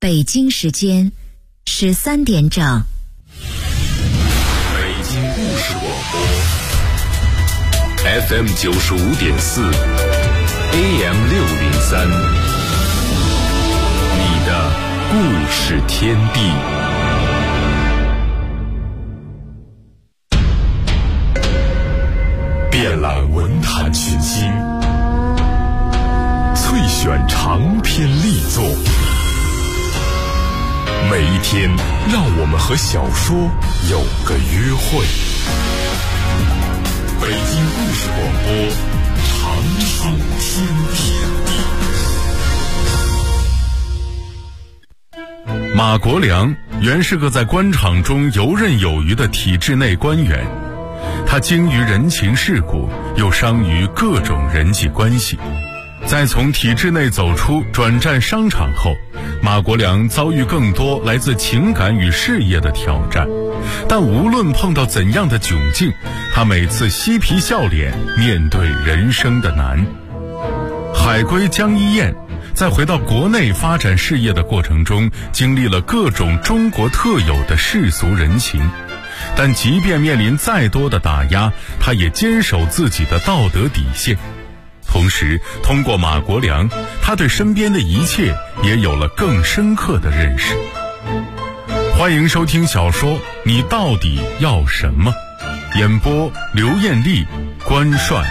北京时间13点整。 北京故事广播 FM 95.4 AM 603，你的故事天地。遍览文坛群星，萃选长篇力作。每一天，让我们和小说有个约会。北京故事广播，长寿天地。马国良原是个在官场中游刃有余的体制内官员，他精于人情世故，又商于各种人际关系。在从体制内走出，转战商场后，马国良遭遇更多来自情感与事业的挑战，但无论碰到怎样的窘境，他每次嬉皮笑脸面对人生的难。海归江一燕在回到国内发展事业的过程中，经历了各种中国特有的世俗人情，但即便面临再多的打压，他也坚守自己的道德底线。同时，通过马国良，他对身边的一切也有了更深刻的认识。欢迎收听小说《你到底要什么》，演播刘艳丽、关帅。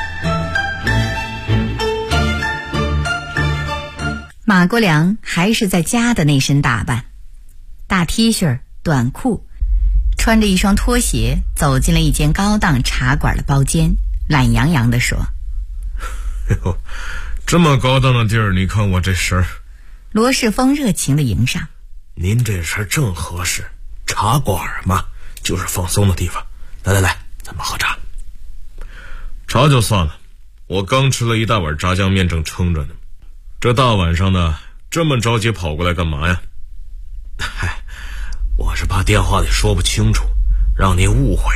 马国良还是在家的那身打扮，大 T 恤、短裤，穿着一双拖鞋走进了一间高档茶馆的包间，懒洋洋地说： 哟，这么高档的地儿，你看我这身儿。 罗世峰热情地迎上： 您这身正合适，茶馆嘛，就是放松的地方。来，咱们喝茶。茶就算了，我刚吃了一大碗炸酱面，正撑着呢。这大晚上的，这么着急跑过来干嘛呀？嗨，我是怕电话里说不清楚，让您误会。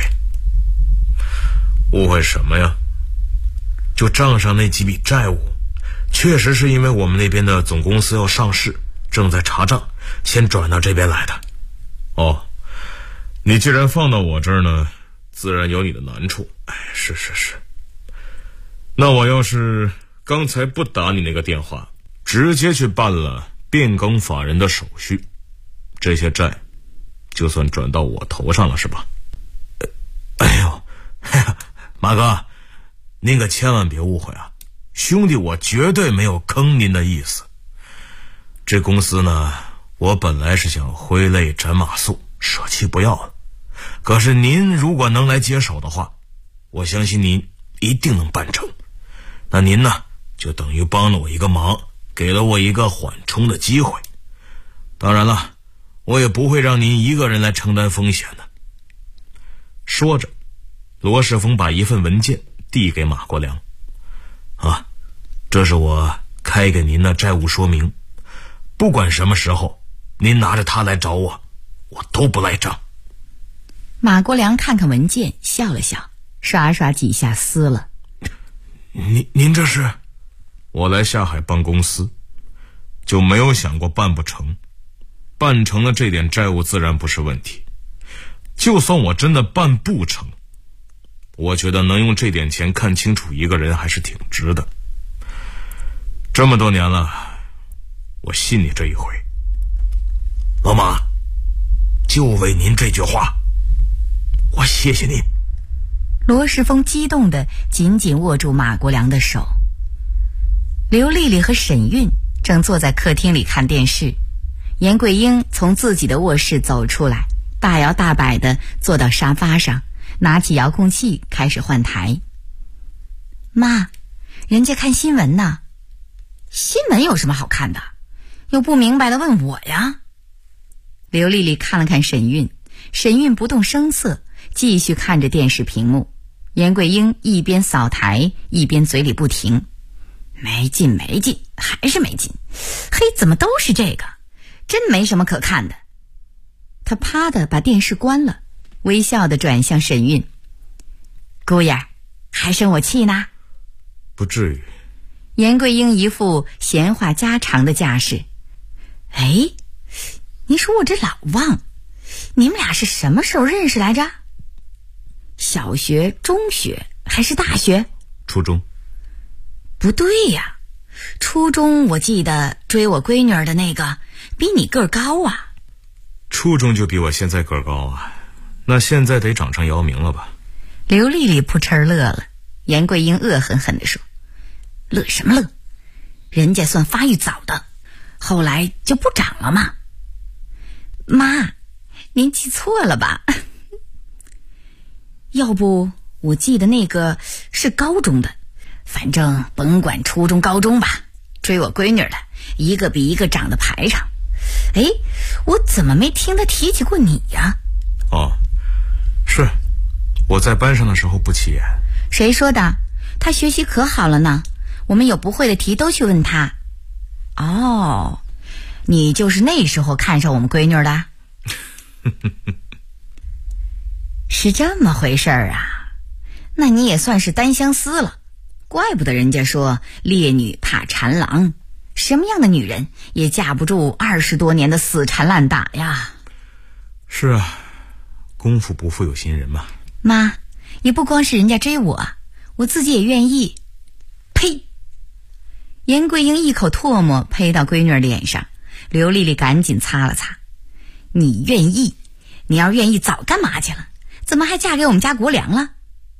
误会什么呀？就账上那几笔债务，确实是因为我们那边的总公司要上市，正在查账，先转到这边来的。哦，你既然放到我这儿呢，自然有你的难处。哎，是。那我要是刚才不打你那个电话，直接去办了变更法人的手续，这些债就算转到我头上了，是吧？哎呦，马哥，您可千万别误会啊，兄弟我绝对没有坑您的意思。这公司呢，我本来是想挥泪斩马谡，舍弃不要了，可是您如果能来接手的话，我相信您一定能办成。那您呢，就等于帮了我一个忙，给了我一个缓冲的机会。当然了，我也不会让您一个人来承担风险的。说着，罗世峰把一份文件递给马国良。这是我开给您的债务说明，不管什么时候您拿着它来找我，我都不赖账。 马国良看看文件，笑了笑，刷刷几下撕了。 您这是？我来下海办公司，就没有想过办不成。办成了，这点债务自然不是问题。就算我真的办不成，我觉得能用这点钱看清楚一个人还是挺值的。这么多年了，我信你这一回。老马，就为您这句话，我谢谢您。 罗世峰激动地紧紧握住马国良的手。刘丽丽和沈韵正坐在客厅里看电视，严桂英从自己的卧室走出来，大摇大摆地坐到沙发上，拿起遥控器开始换台。妈，人家看新闻呢。新闻有什么好看的？有不明白的问我呀。刘丽丽看了看沈韵，沈韵不动声色，继续看着电视屏幕。严桂英一边扫台一边嘴里不停：没劲，还是没劲。嘿，怎么都是这个？真没什么可看的。她啪的把电视关了，微笑地转向沈韵：姑爷，还生我气呢？ 不至于。 严桂英一副闲话家常的架势。哎， 你说我这老忘，你们俩是什么时候认识来着？小学、中学还是大学？ 初中。 不对呀，初中我记得追我闺女儿的那个比你个儿高啊。 初中就比我现在个儿高啊，那现在得长成姚明了吧？ 刘丽丽扑哧乐了，严桂英恶狠狠地说：乐什么乐？人家算发育早的，后来就不长了嘛。妈，您记错了吧？要不我记得那个是高中的，反正甭管初中高中吧，追我闺女的一个比一个长得排场。哎，我怎么没听他提起过你呀？ 哦，是我在班上的时候不起眼。 谁说的？他学习可好了呢，我们有不会的题都去问他。哦，你就是那时候看上我们闺女的？是这么回事儿啊，那你也算是单相思了，怪不得人家说烈女怕缠郎，什么样的女人也架不住20多年的死缠烂打呀。 是啊，功夫不负有心人嘛。 妈，也不光是人家追我，我自己也愿意。呸！严桂英一口唾沫呸到闺女脸上，刘丽丽赶紧擦了擦。你愿意？你要愿意早干嘛去了？怎么还嫁给我们家国良了？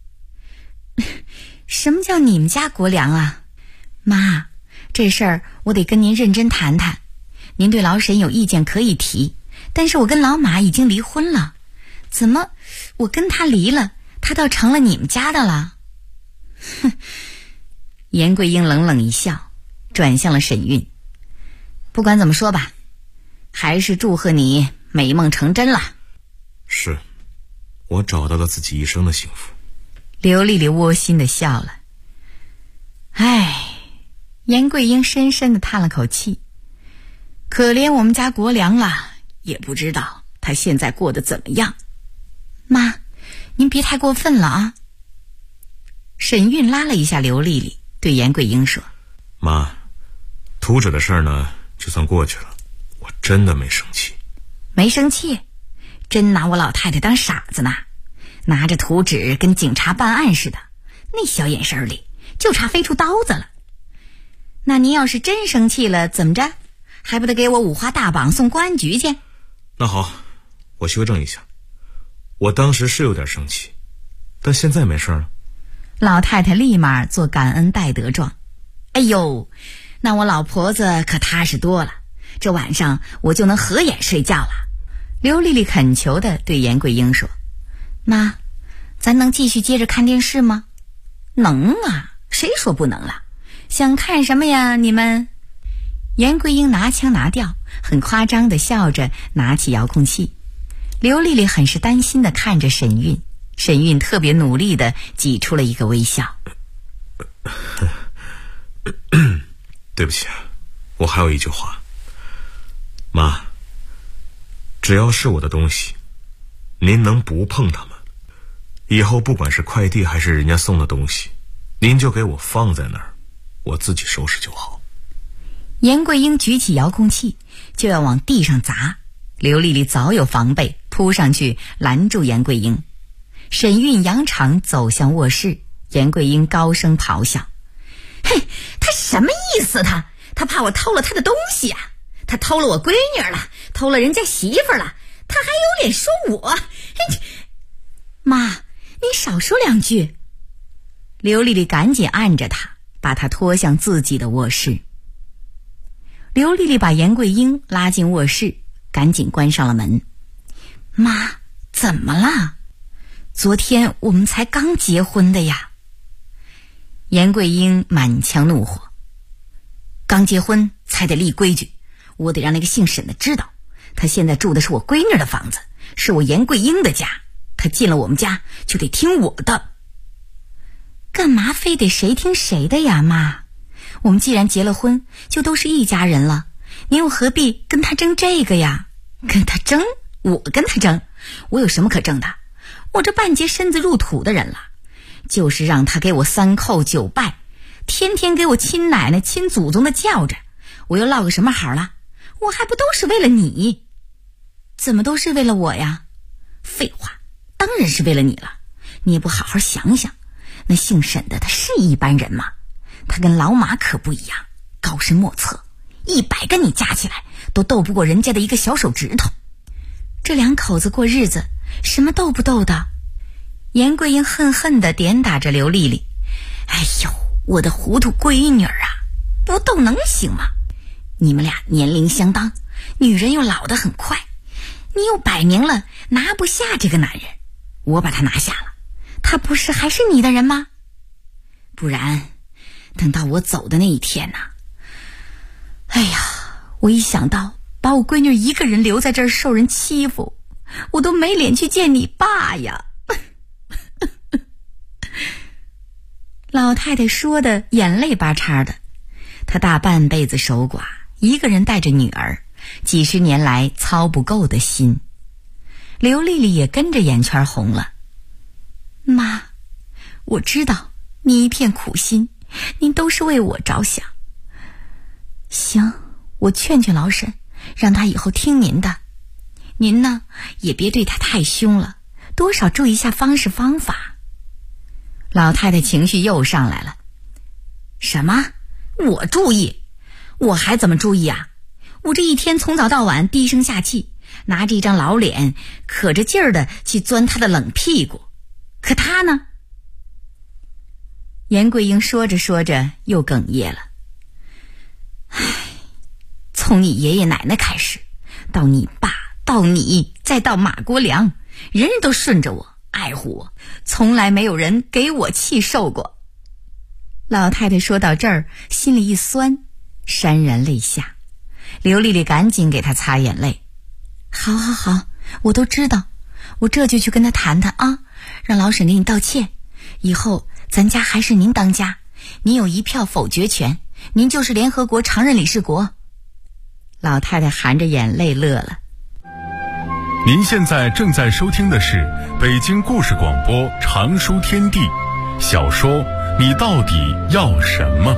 什么叫你们家国良啊？妈，这事儿我得跟您认真谈谈。您对老沈有意见可以提，但是我跟老马已经离婚了，怎么我跟他离了，他倒成了你们家的了？哼！严桂英冷冷一笑，转向了沈韵。不管怎么说吧，还是祝贺你美梦成真了。 是，我找到了自己一生的幸福。 刘丽丽窝心地笑了。唉，严桂英深深地叹了口气，可怜我们家国良了，也不知道他现在过得怎么样。妈，您别太过分了啊。沈韵拉了一下刘丽丽，对严桂英说： 妈，图纸的事儿呢，就算过去了，我真的没生气。 没生气？真拿我老太太当傻子呢？拿着图纸跟警察办案似的，那小眼神里就差飞出刀子了。那您要是真生气了，怎么着？还不得给我五花大绑送公安局去？ 那好，我修正一下，我当时是有点生气，但现在没事了。 老太太立马做感恩戴德状。哎呦，那我老婆子可踏实多了，这晚上我就能合眼睡觉了。刘丽丽恳求地对严桂英说：妈，咱能继续接着看电视吗？能啊，谁说不能了？想看什么呀你们？严桂英拿腔拿调，很夸张地笑着拿起遥控器。刘丽丽很是担心地看着沈韵，沈韵特别努力地挤出了一个微笑。 对不起，我还有一句话。妈，只要是我的东西，您能不碰它们？以后不管是快递还是人家送的东西，您就给我放在那儿，我自己收拾就好。 严桂英举起遥控器就要往地上砸，刘丽丽早有防备，扑上去拦住严桂英。沈韵扬长走向卧室，严桂英高声咆哮：嘿，他什么意思？他怕我偷了他的东西啊！他偷了我闺女了，偷了人家媳妇了，他还有脸说我？妈，你少说两句。刘丽丽赶紧按着他，把他拖向自己的卧室。刘丽丽把严桂英拉进卧室，赶紧关上了门。妈，怎么了？昨天我们才刚结婚的呀。严桂英满腔怒火：刚结婚才得立规矩，我得让那个姓沈的知道，他现在住的是我闺女的房子，是我严桂英的家，他进了我们家就得听我的。干嘛非得谁听谁的呀，妈？我们既然结了婚，就都是一家人了，您又何必跟他争这个呀？跟他争？我跟他争？我有什么可争的？我这半截身子入土的人了，就是让他给我3叩9拜，天天给我亲奶奶亲祖宗的叫着，我又落个什么好了？ 我还不都是为了你？怎么都是为了我呀？废话，当然是为了你了。你也不好好想想，那姓沈的他是一般人吗？他跟老马可不一样，高深莫测，100个你加起来都斗不过人家的一个小手指头。这两口子过日子，什么斗不斗的？严桂英恨恨地点打着刘丽丽。哎呦，我的糊涂闺女啊，不斗能行吗？你们俩年龄相当，女人又老得很快，你又摆明了拿不下这个男人，我把他拿下了，他不是还是你的人吗？不然等到我走的那一天呐，哎呀，我一想到把我闺女一个人留在这儿受人欺负，我都没脸去见你爸呀。老太太说的眼泪巴叉的，她大半辈子守寡，一个人带着女儿，几十年来操不够的心。刘丽丽也跟着眼圈红了。妈，我知道你一片苦心，您都是为我着想。行，我劝劝老沈，让他以后听您的。您呢，也别对他太凶了，多少注意一下方式方法。老太太情绪又上来了。什么？我注意？我还怎么注意啊？我这一天从早到晚低声下气，拿着一张老脸，可着劲儿的去钻他的冷屁股。可他呢？严桂英说着说着又哽咽了。唉，从你爷爷奶奶开始，到你爸，到你，再到马国良，人人都顺着我，爱护我，从来没有人给我气受过。老太太说到这儿，心里一酸，潸然泪下。刘丽丽赶紧给她擦眼泪。好好好，我都知道，我这就去跟他谈谈啊，让老沈给你道歉。以后咱家还是您当家，您有一票否决权，您就是联合国常任理事国。老太太含着眼泪乐了。 您现在正在收听的是北京故事广播长书天地小说《你到底要什么》。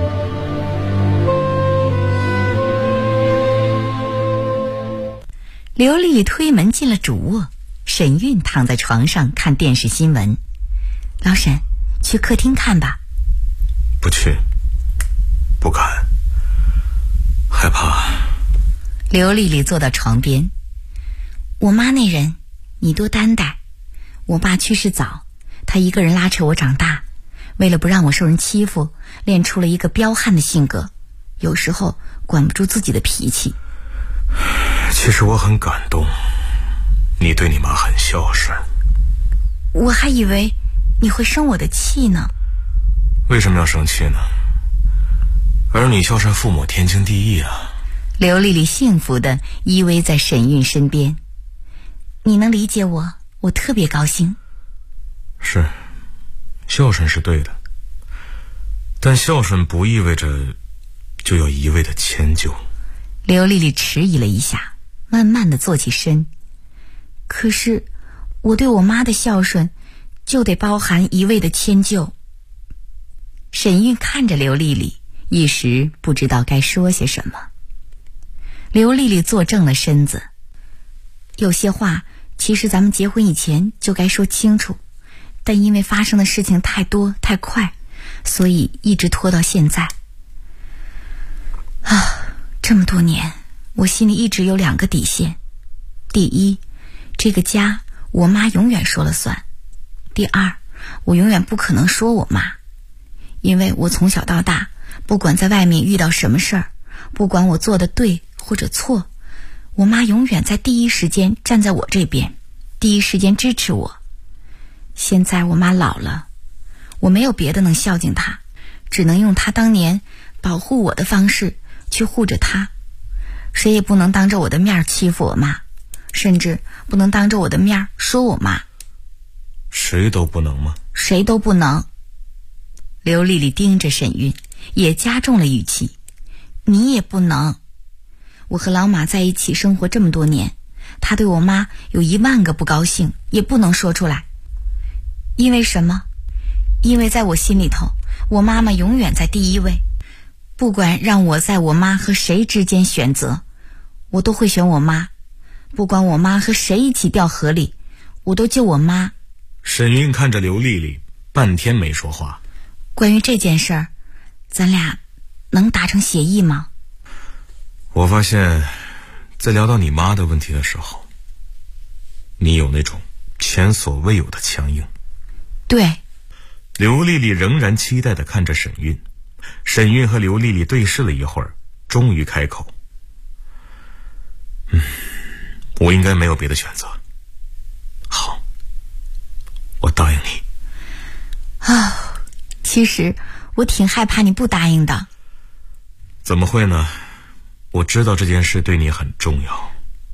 刘丽丽推门进了主卧，沈韵躺在床上看电视新闻。老沈，去客厅看吧。 不去，不敢，害怕。 刘丽丽坐到床边。我妈那人，你多担待。我爸去世早，他一个人拉扯我长大，为了不让我受人欺负，练出了一个彪悍的性格，有时候管不住自己的脾气。 其实我很感动，你对你妈很孝顺。 我还以为你会生我的气呢。 为什么要生气呢？儿女孝顺父母天经地义啊。 刘丽丽幸福地依偎在沈韵身边。你能理解我，我特别高兴。 是，孝顺是对的，但孝顺不意味着就要一味的迁就。 刘丽丽迟疑了一下，慢慢地坐起身。可是我对我妈的孝顺就得包含一味的迁就。沈韵看着刘丽丽，一时不知道该说些什么。刘丽丽坐正了身子。有些话其实咱们结婚以前就该说清楚，但因为发生的事情太多太快，所以一直拖到现在。这么多年，我心里一直有2个底线。第一，这个家我妈永远说了算。第二，我永远不可能说我妈，因为我从小到大，不管在外面遇到什么事儿，不管我做的对或者错，我妈永远在第一时间站在我这边，第一时间支持我。现在我妈老了，我没有别的能孝敬她，只能用她当年保护我的方式去护着她。谁也不能当着我的面欺负我妈，甚至不能当着我的面说我妈。 谁都不能吗？ 谁都不能。刘丽丽盯着沈韵，也加重了语气。你也不能。我和老马在一起生活这么多年，他对我妈有10000个不高兴，也不能说出来。因为什么？因为在我心里头，我妈妈永远在第一位。不管让我在我妈和谁之间选择， 我都会选我妈，不管我妈和谁一起掉河里，我都救我妈。 沈韵看着刘丽丽，半天没说话。 关于这件事儿，咱俩能达成协议吗？ 我发现在聊到你妈的问题的时候，你有那种前所未有的强硬。 对。 刘丽丽仍然期待地看着沈韵，沈韵和刘丽丽对视了一会儿，终于开口：我应该没有别的选择。好，我答应你。 其实我挺害怕你不答应的。 怎么会呢？我知道这件事对你很重要。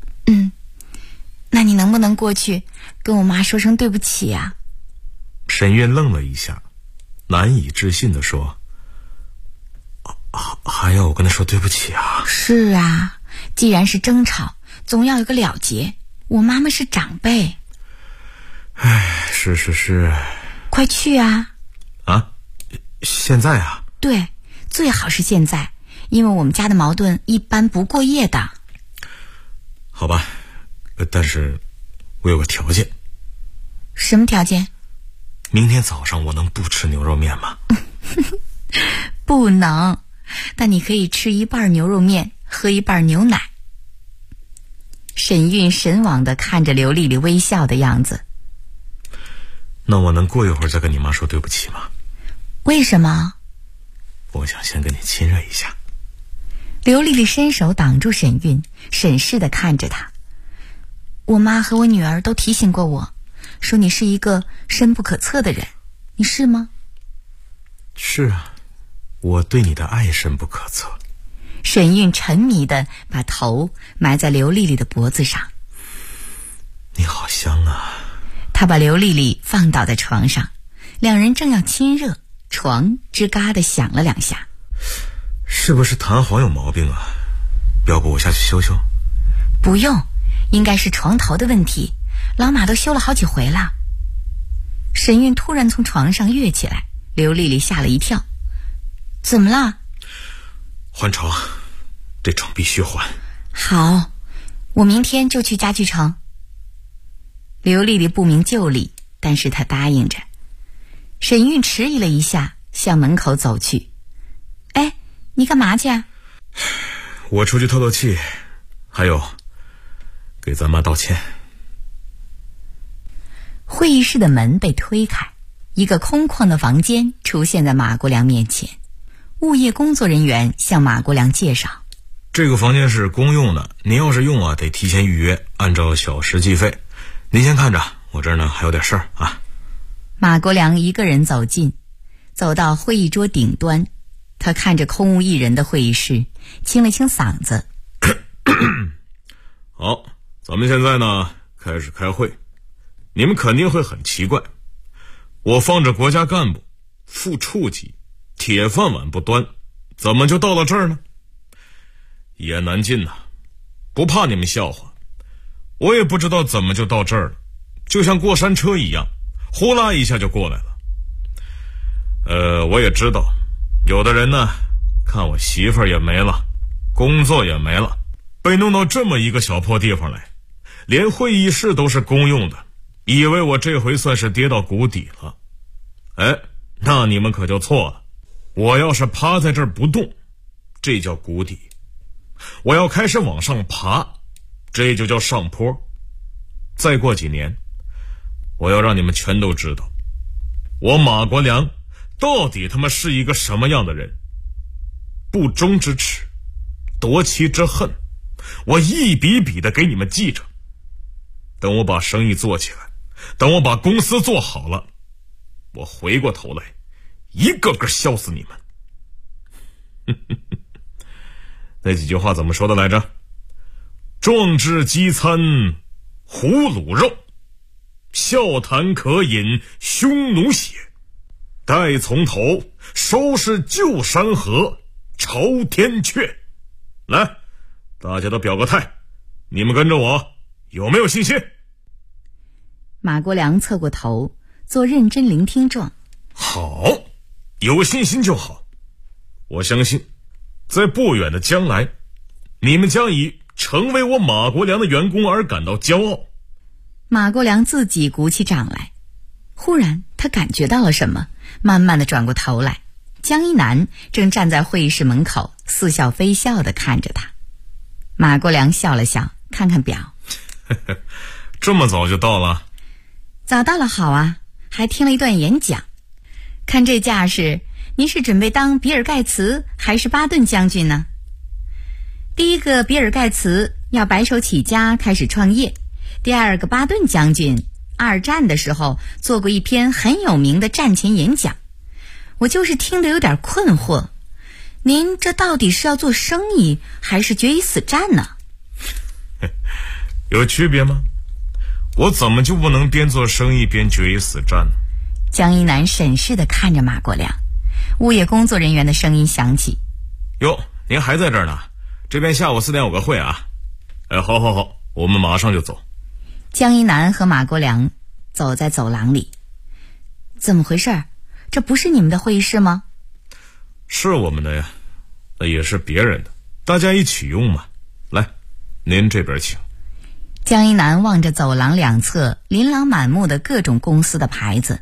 那你能不能过去跟我妈说声对不起啊？ 沈韵愣了一下，难以置信地说：还要我跟她说对不起啊？ 是啊，既然是争吵，总要有个了结。我妈妈是长辈。 是。 快去啊！ 啊？现在啊？ 对，最好是现在，因为我们家的矛盾一般不过夜的。 好吧，但是我有个条件。 什么条件？ 明天早上我能不吃牛肉面吗？ 不能，但你可以吃一半牛肉面，喝一半牛奶。沈韵神往地看着刘丽丽微笑的样子。 那我能过一会儿再跟你妈说对不起吗？ 为什么？ 我想先跟你亲热一下。 刘丽丽伸手挡住沈韵，审视地看着她。我妈和我女儿都提醒过我，说你是一个深不可测的人，你是吗？ 是啊，我对你的爱深不可测。 沈韵沉迷地把头埋在刘丽丽的脖子上。 你好香啊。 她把刘丽丽放倒在床上，两人正要亲热，床吱嘎地响了2下。 是不是弹簧有毛病啊？要不我下去修修？ 不用，应该是床头的问题，老马都修了好几回了。沈韵突然从床上跃起来，刘丽丽吓了一跳。怎么了？ 换床，这床必须换。 好，我明天就去家具城。刘丽丽不明就里，但是她答应着。沈韵迟疑了一下，向门口走去。哎，你干嘛去啊？ 我出去透透气，还有给咱妈道歉。 会议室的门被推开，一个空旷的房间出现在马国良面前。物业工作人员向马国良介绍， 这个房间是公用的，您要是用啊，得提前预约，按照小时计费。您先看着，我这儿呢还有点事儿啊。 马国良一个人走近，走到会议桌顶端，他看着空无一人的会议室，清了清嗓子。 好，咱们现在呢开始开会。你们肯定会很奇怪，我放着国家干部、副处级、铁饭碗不端，怎么就到了这儿呢？一言难尽呐，不怕你们笑话，我也不知道怎么就到这儿了，就像过山车一样，呼啦一下就过来了。我也知道，有的人呢，看我媳妇儿也没了，工作也没了，被弄到这么一个小破地方来，连会议室都是公用的，以为我这回算是跌到谷底了。哎，那你们可就错了，我要是趴在这儿不动，这叫谷底；我要开始往上爬，这就叫上坡。再过几年，我要让你们全都知道，我马国良到底他妈是一个什么样的人。不忠之耻，夺妻之恨，我一笔笔的给你们记着。等我把生意做起来，等我把公司做好了，我回过头来一个个笑死你们。那几句话怎么说的来着？壮志饥餐胡虏肉，笑谈渴饮匈奴血，待从头收拾旧山河朝天阙。来，大家都表个态，你们跟着我有没有信心？ 马国良侧过头做认真聆听状。 好，有信心就好。我相信在不远的将来，你们将以成为我马国良的员工而感到骄傲。 马国良自己鼓起掌来，忽然他感觉到了什么，慢慢地转过头来，江一南正站在会议室门口，似笑非笑地看着他。马国良笑了笑，看看表， 这么早就到了？ 早到了好啊，还听了一段演讲。看这架势，您是准备当比尔盖茨还是巴顿将军呢？第一个比尔盖茨要白手起家开始创业，第二个巴顿将军二战的时候做过一篇很有名的战前演讲。我就是听得有点困惑，您这到底是要做生意还是决一死战呢？ 有区别吗？我怎么就不能边做生意边决一死战呢？ 江一南审视地看着马国良，物业工作人员的声音响起： 哟，您还在这儿呢？这边下午4点有个会啊。好，我们马上就走。 江一南和马国良走在走廊里。怎么回事？这不是你们的会议室吗？ 是我们的呀，那也是别人的，大家一起用嘛。来，您这边请。 江一南望着走廊两侧琳琅满目的各种公司的牌子。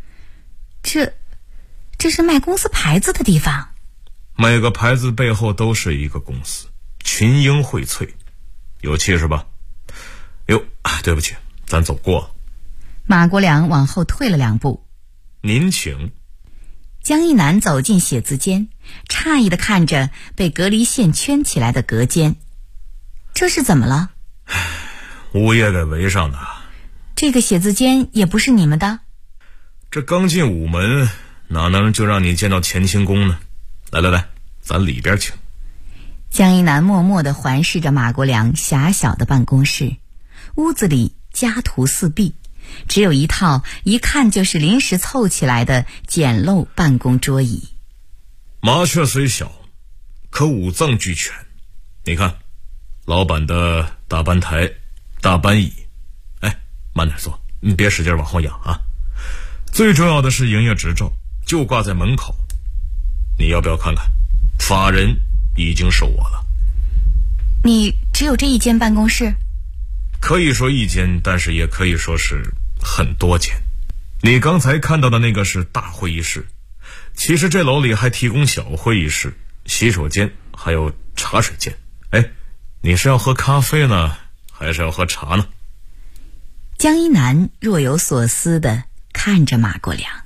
这是卖公司牌子的地方。 每个牌子背后都是一个公司，群英荟萃，有气势吧？哟，对不起，咱走过了。 马国良往后退了2步。 您请。 江一南走进写字间，诧异地看着被隔离线圈起来的隔间。这是怎么了？ 物业给围上的。 这个写字间也不是你们的？ 这刚进午门，哪能就让你见到乾清宫呢？来，咱里边请。 江一南默默地环视着马国良狭小的办公室，屋子里家徒四壁，只有一套一看就是临时凑起来的简陋办公桌椅。 麻雀虽小，可五脏俱全。你看，老板的大班台、大班椅，慢点坐，你别使劲往后仰啊。最重要的是营业执照就挂在门口，你要不要看看？法人已经收我了。 你只有这一间办公室？ 可以说一间，但是也可以说是很多间。你刚才看到的那个是大会议室，其实这楼里还提供小会议室、洗手间还有茶水间。你是要喝咖啡呢还是要喝茶呢？ 江一南若有所思地看着马国良。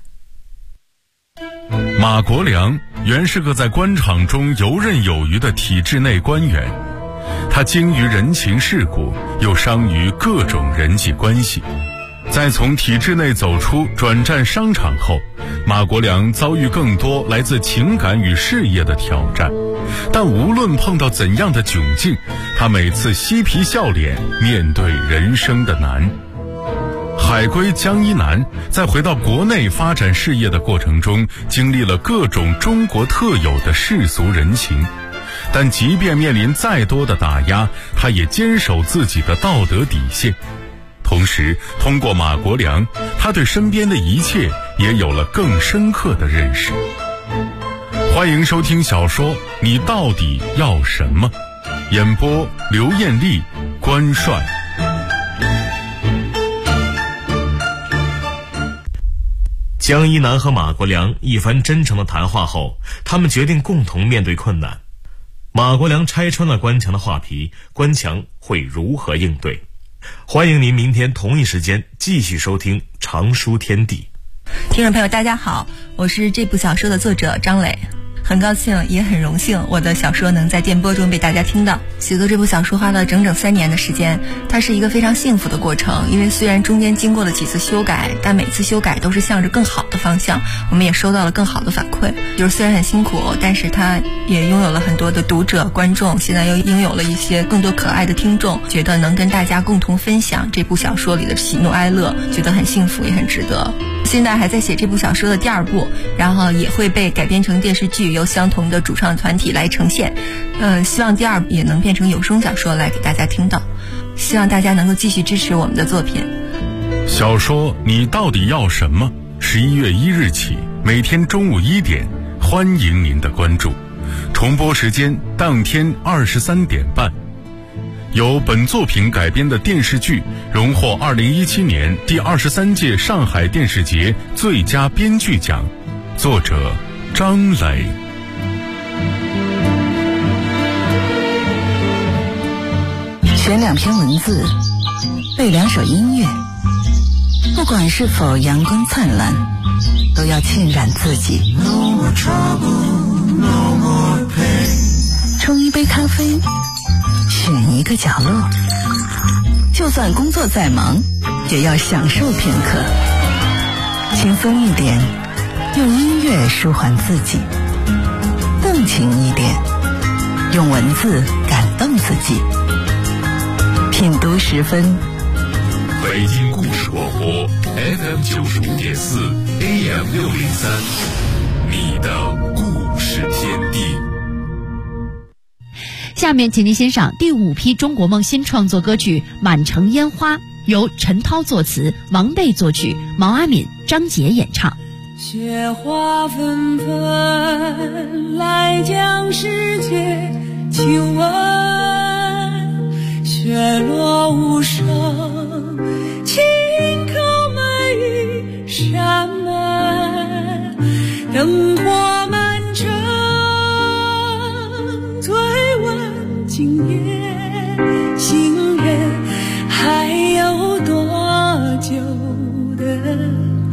马国良原是个在官场中游刃有余的体制内官员，他精于人情世故，又商于各种人际关系。在从体制内走出转战商场后，马国良遭遇更多来自情感与事业的挑战，但无论碰到怎样的窘境，他每次嬉皮笑脸面对人生的难。海归江一南在回到国内发展事业的过程中，经历了各种中国特有的世俗人情，但即便面临再多的打压，他也坚守自己的道德底线。同时通过马国良，他对身边的一切也有了更深刻的认识。欢迎收听小说《你到底要什么》，演播刘艳丽、关帅。 江一南和马国良一番真诚的谈话后，他们决定共同面对困难。马国良拆穿了关强的画皮，关强会如何应对？欢迎您明天同一时间继续收听《长书天地》。 听众朋友大家好，我是这部小说的作者张磊，很高兴也很荣幸我的小说能在电波中被大家听到。写作这部小说花了整整3年的时间，它是一个非常幸福的过程，因为虽然中间经过了几次修改，但每次修改都是向着更好的方向，我们也收到了更好的反馈。就是虽然很辛苦，但是它也拥有了很多的读者观众，现在又拥有了一些更多可爱的听众，觉得能跟大家共同分享这部小说里的喜怒哀乐，觉得很幸福也很值得。现在还在写这部小说的第2部，然后也会被改编成电视剧，由相同的主创团体来呈现。希望第2部也能变成有声小说来给大家听到，希望大家能够继续支持我们的作品。 小说《你到底要什么》11月1日起，每天中午1点，欢迎您的关注。重播时间当天23点半。 由本作品改编的电视剧荣获2017年第23届上海电视节最佳编剧奖，作者张磊。 选2篇文字，背2首音乐，不管是否阳光灿烂，都要浸染自己。冲一杯咖啡，选一个角落，就算工作再忙，也要享受片刻。轻松一点，用音乐舒缓自己；动情一点，用文字感动自己。品读10分， 北京故事广播 FM 95.4 AM 603，你的故事天地。 下面请您欣赏第5批中国梦新创作歌曲《满城烟花》，由陈涛作词，王贝作曲，毛阿敏、张杰演唱。 雪花纷纷来将世界亲吻，雪落无声，轻叩每一扇门，灯火满城，醉问今夜行人还有多久的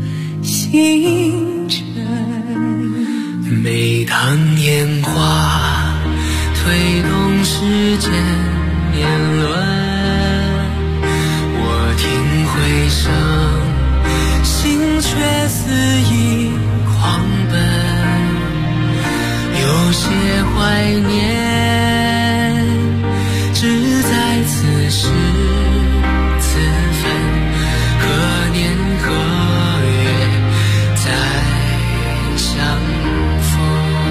星辰。 每当烟花推动时间年轮，我听回声，心却肆意狂奔，有些怀念只在此时此分，何年何月再相逢。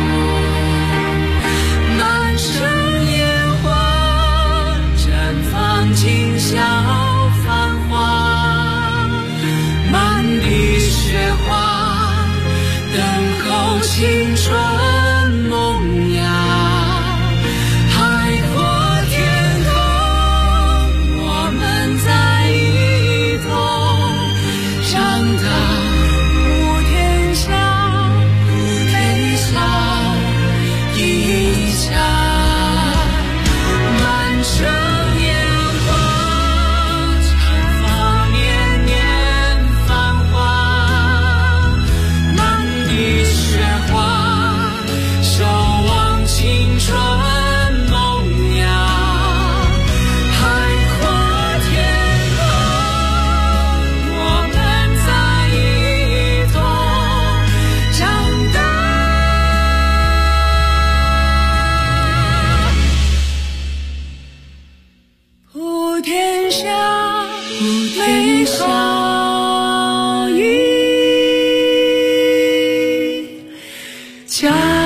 满城烟花绽放今宵繁华，满地雪花等候青春萌芽。海阔天空，我们在一同长大。普天下，普天下一家。满城烟花绽放年年繁华，满地雪花守望青春萌芽。海阔天空，我们在一同长大。普天下，普天下一家。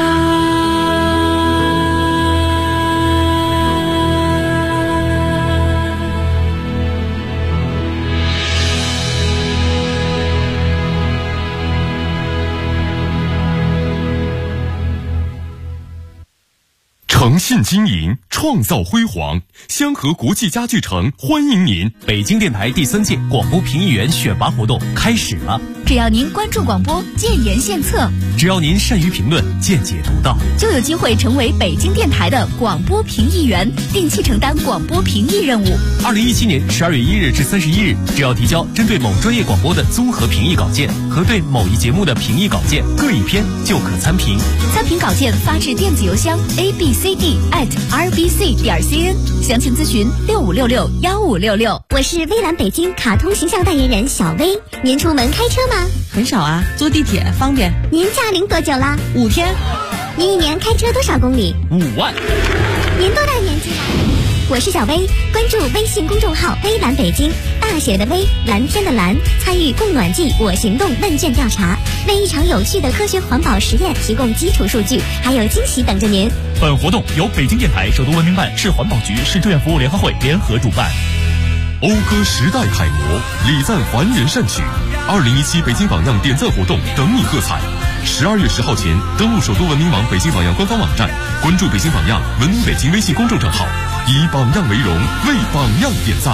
诚信经营，创造辉煌。香河国际家具城欢迎您！ 北京电台第3届广播评议员选拔活动开始了。 只要您关注广播，建言献策， 只要您善于评论，见解独到， 就有机会成为北京电台的广播评议员，定期承担广播评议任务。 2017年12月1日至31日，只要提交针对某专业广播的综合评议稿件和对某一节目的评议稿件各1篇，就可参评。 参评稿件发至电子邮箱 abcd@rbc.cn， 详情咨询65661566。 我是蔚蓝北京卡通形象代言人小薇。您出门开车吗？ 很少啊，坐地铁方便。 您驾龄多久了 ？5天。 您1年开车多少公里 ？5万。 您多大年纪了？我是小薇，关注微信公众号蔚蓝北京，大写的微，蓝天的蓝，参与供暖季我行动问卷调查，为一场有趣的科学环保实验提供基础数据，还有惊喜等着您。 本活动由北京电台、首都文明办、市环保局、市志愿服务联合会联合主办。 讴歌时代楷模，礼赞凡人善举。2017北京榜样点赞活动等你喝彩。12月10号前登录首都文明网北京榜样官方网站，关注北京榜样文明北京微信公众账号， 以榜样为荣，为榜样点赞。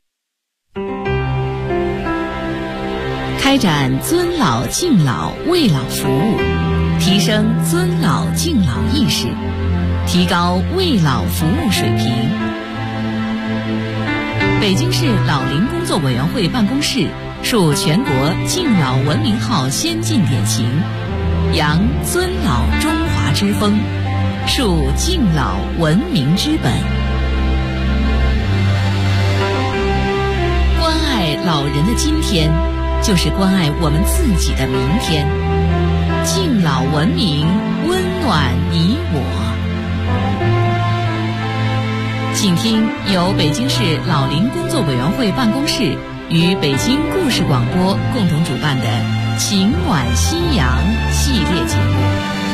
开展尊老敬老为老服务，提升尊老敬老意识，提高为老服务水平。北京市老龄工作委员会办公室树全国敬老文明号先进典型，扬尊老中华之风，树敬老文明之本。关爱老人的今天，就是关爱我们自己的明天。敬老文明，温暖你我。请听由北京市老龄工作委员会办公室与北京故事广播共同主办的《情暖夕阳》系列节目。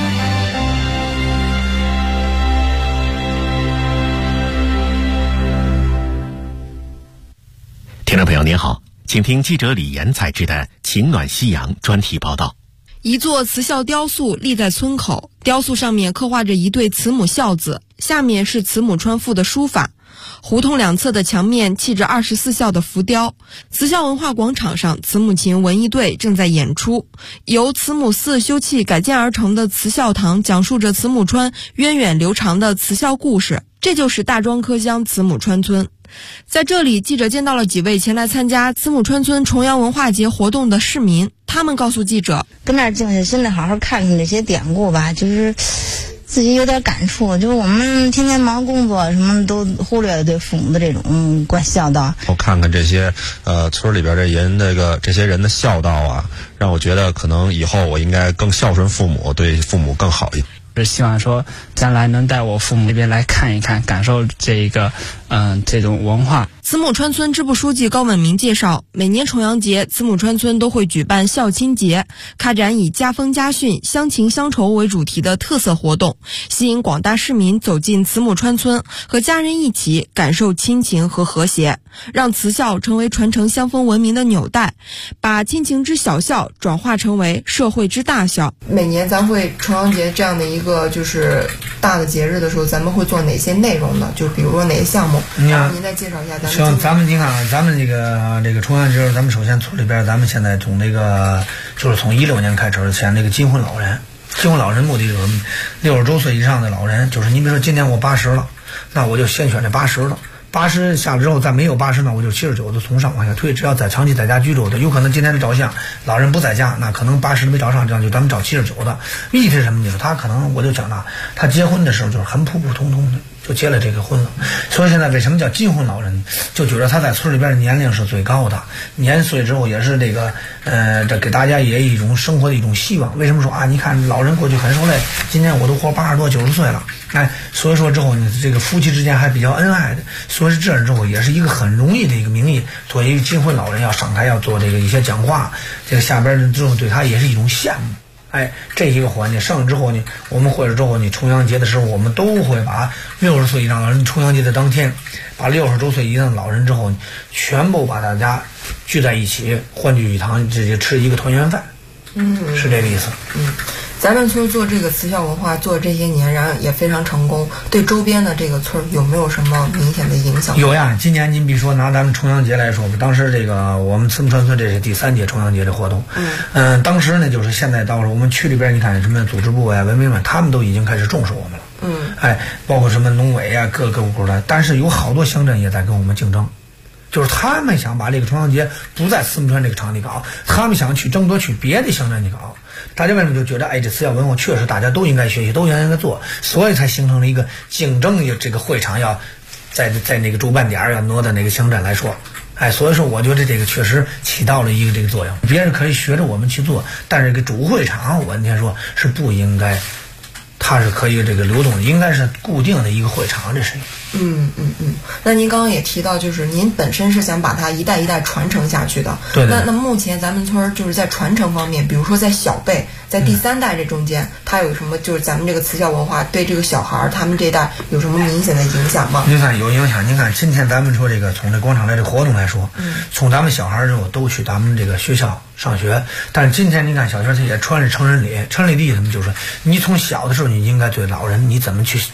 听众朋友您好，请听记者李岩采制的《情暖夕阳》专题报道。 一座慈孝雕塑立在村口，雕塑上面刻画着一对慈母孝子，下面是慈母穿父的书法。胡同两侧的墙面砌着24孝的浮雕。慈孝文化广场上，慈母琴文艺队正在演出。由慈母寺修葺改建而成的慈孝堂，讲述着慈母川源远流长的慈孝故事。这就是大庄柯乡慈母川村。在这里，记者见到了几位前来参加慈母川村重阳文化节活动的市民，他们告诉记者， 跟那儿静下心来好好看看这些典故吧，就是自己有点感触，就是我们天天忙工作，什么都忽略了对父母的这种孝道。 我看看这些村里边这人这些人的孝道啊，让我觉得可能以后我应该更孝顺父母，对父母更好一点。 是希望说将来能带我父母那边来看一看，感受这种文化。 慈母川村支部书记高文明介绍，每年重阳节，慈母川村都会举办孝亲节，开展以家风家训、乡情乡愁为主题的特色活动，吸引广大市民走进慈母川村，和家人一起感受亲情和和谐，让慈孝成为传承乡风文明的纽带，把亲情之小孝转化成为社会之大孝。 每年咱会重阳节这样的一个就是大的节日的时候，咱们会做哪些内容呢？就比如说哪些项目？然后您再介绍一下咱们。 你看，咱们这个重阳节，咱们首先村里边，咱们现在从就是从16年开始，选这个金婚老人。金婚老人目的就是60周岁以上的老人，就是你比如说今年我80了，那我就先选这80了。80下了之后，再没有80呢，我就79的从上往下推。只要长期在家居住的，有可能今天的照相，老人不在家，那可能80的没照上，这样就咱们找79的。意思是什么呢？他可能我就讲了，他结婚的时候就是很普普通通的就结了这个婚了。所以现在为什么叫金婚老人？就觉得他在村里边的年龄是最高的，年岁之后也是这给大家也一种生活的一种希望。为什么说啊？你看老人过去很受累，今年我都活80多90岁了，所以说之后呢，这个夫妻之间还比较恩爱的。所以这样之后也是一个很容易的一个名义，作为金婚老人要上台要做这个一些讲话，这个下边之后对他也是一种羡慕。这一个环节上之后呢，我们或者之后呢，重阳节的时候，我们都会把60岁以上老人，重阳节的当天，把60周岁以上的老人之后，全部把大家聚在一起，欢聚一堂，直接吃一个团圆饭。是这个意思。 咱们村做这个慈孝文化做这些年，然后也非常成功，对周边的这个村有没有什么明显的影响？ 有呀，今年您比如说拿咱们重阳节来说吧，当时我们慈母川村这是第3届重阳节的活动。当时呢就是现在到时候我们区里边，你看什么组织部呀、文明们，他们都已经开始重视我们了。包括什么农委啊、各个部的，但是有好多乡镇也在跟我们竞争。就是他们想把这个重阳节不在慈母川这个场地搞，他们想去争夺去别的乡镇去搞。大家为什么就觉得这慈孝文化确实大家都应该学习，都应该做，所以才形成了一个竞争的这个会场要在那个主办点要挪到那个乡镇来说。所以说我觉得这个确实起到了一个这个作用。别人可以学着我们去做，但是这个主会场我那天说是不应该，它是可以这个流动的，应该是固定的一个会场，这是。 那您刚刚也提到，就是您本身是想把它一代一代传承下去的。 对。 那目前咱们村就是在传承方面，比如说在小辈，在第3代这中间，它有什么就是咱们这个慈孝文化对这个小孩他们这代有什么明显的影响吗？ 您看有影响。您看今天咱们说这个从这广场来这活动来说，从咱们小孩之后都去咱们这个学校上学，但是今天您看小学他也传着成人礼，成人礼的意思就是你从小的时候你应该对老人你怎么去敬。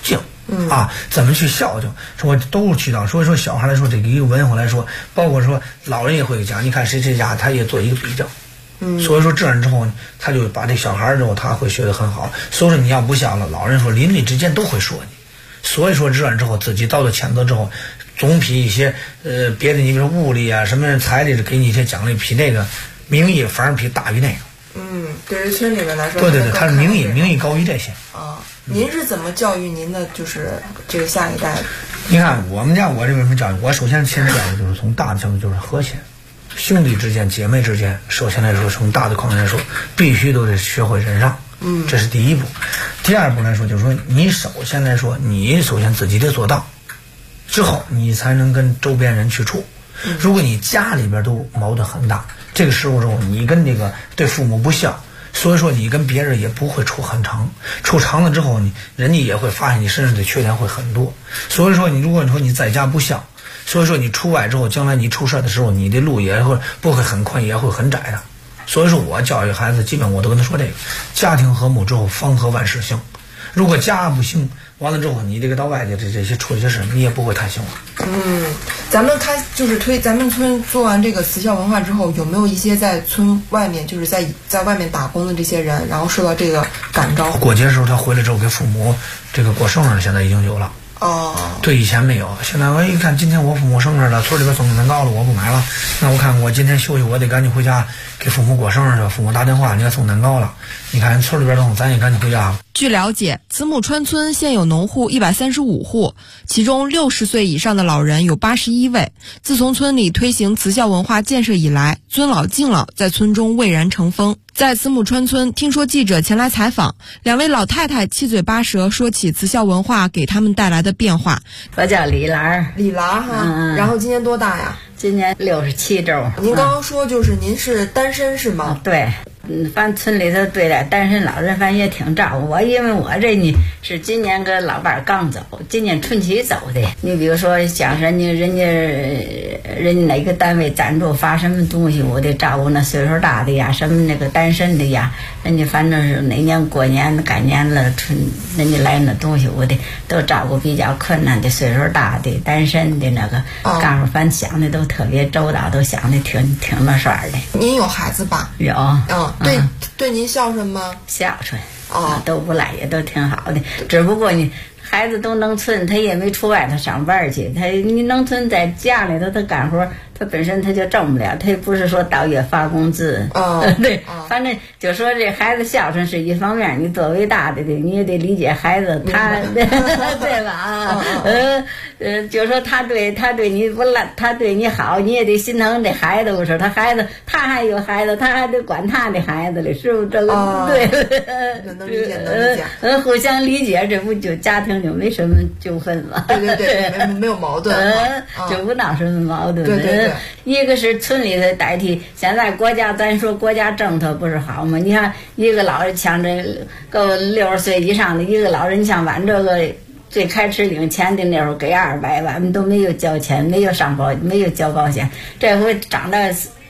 怎么去孝敬，说都是渠道。所以说小孩来说，这个一个文化来说，包括说老人也会讲，你看谁谁家，他也做一个比较。所以说这样之后，他就把这小孩之后，他会学得很好。所以说你要不孝了，老人说邻里之间都会说你。所以说这样之后，自己遭到谴责之后，总比一些别的，你比如说物力啊什么彩礼给你一些奖励，比那个名义反而比大于那个。 对于村里面来说， 对，他是名义高于这些。 您是怎么教育您的就是这个下一代的？ 你看我们家我这边教育，我首先先教育就是从大的角度就是和谐，兄弟之间姐妹之间，首先来说从大的框架来说，必须都得学会忍让。这是第一步。第二步来说就是说，你首先来说，你首先自己得做到，之后你才能跟周边人去处。如果你家里边都矛盾很大，这个时候之后你跟这个对父母不孝，所以说你跟别人也不会处很长，处长了之后人家也会发现你身上的缺点会很多。所以说如果你说你在家不孝，所以说你出外之后，将来你出事的时候，你的路也会不会很宽，也会很窄的。所以说我教育孩子，基本我都跟他说这个，家庭和睦之后，方和万事兴。如果家不兴，完了之后，你这个到外界这些处这些事，你也不会太兴了。 咱们咱们村做完这个慈孝文化之后，有没有一些在村外面，就是在外面打工的这些人，然后受到这个感召？ 过节的时候，他回来之后给父母这个过生日，现在已经有了。对，以前没有。现在我一看，今天我父母生日了，村里边送蛋糕了，我不买了。那我看我今天休息，我得赶紧回家给父母过生日去。父母打电话，你看送蛋糕了，你看村里边送，咱也赶紧回家。 据了解，慈母川村现有农户135户，其中60岁以上的老人有81位。自从村里推行慈孝文化建设以来，尊老敬老在村中蔚然成风。在慈母川村，听说记者前来采访，两位老太太七嘴八舌说起慈孝文化给他们带来的变化。 我叫李兰哈，然后今年多大呀？ 今年67周。 您刚刚说就是您是单身是吗？ 对。反正村里头对待单身老人反正也挺照顾我，因为我这呢是今年跟老伴刚走，今年春节走的。你比如说像人家哪个单位赞助发什么东西，我得照顾那岁数大的呀，什么那个单身的呀，人家反正是哪年过年改年了人家来那东西，我得都照顾比较困难的岁数大的单身的那个，干活反正想的都特别周到，都想的挺那事儿的。 您有孩子吧？ 有。 对您孝顺吗？ 孝顺都不赖，也都挺好的。只不过你孩子都农村，他也没出外头上班去，你农村在家里头他干活，他本身他就挣不了，他也不是说到月发工资。对，反正就说这孩子孝顺是一方面，你作为大的你也得理解孩子他对吧？就说他对你不赖，他对你好，你也得心疼这孩子。我说他还有孩子，他还得管他的孩子嘞，是不是这个？对， 能理解。 互相理解，这不就家庭就没什么纠纷了？ 对，没有矛盾， 就不闹什么矛盾。 对。 一个是村里的代替，现在咱说国家政策不是好吗？你看一个老人像这够60岁以上的一个老人，像俺这个最开始领钱的那会儿给200万，都没有交钱，没有交保险，这回涨到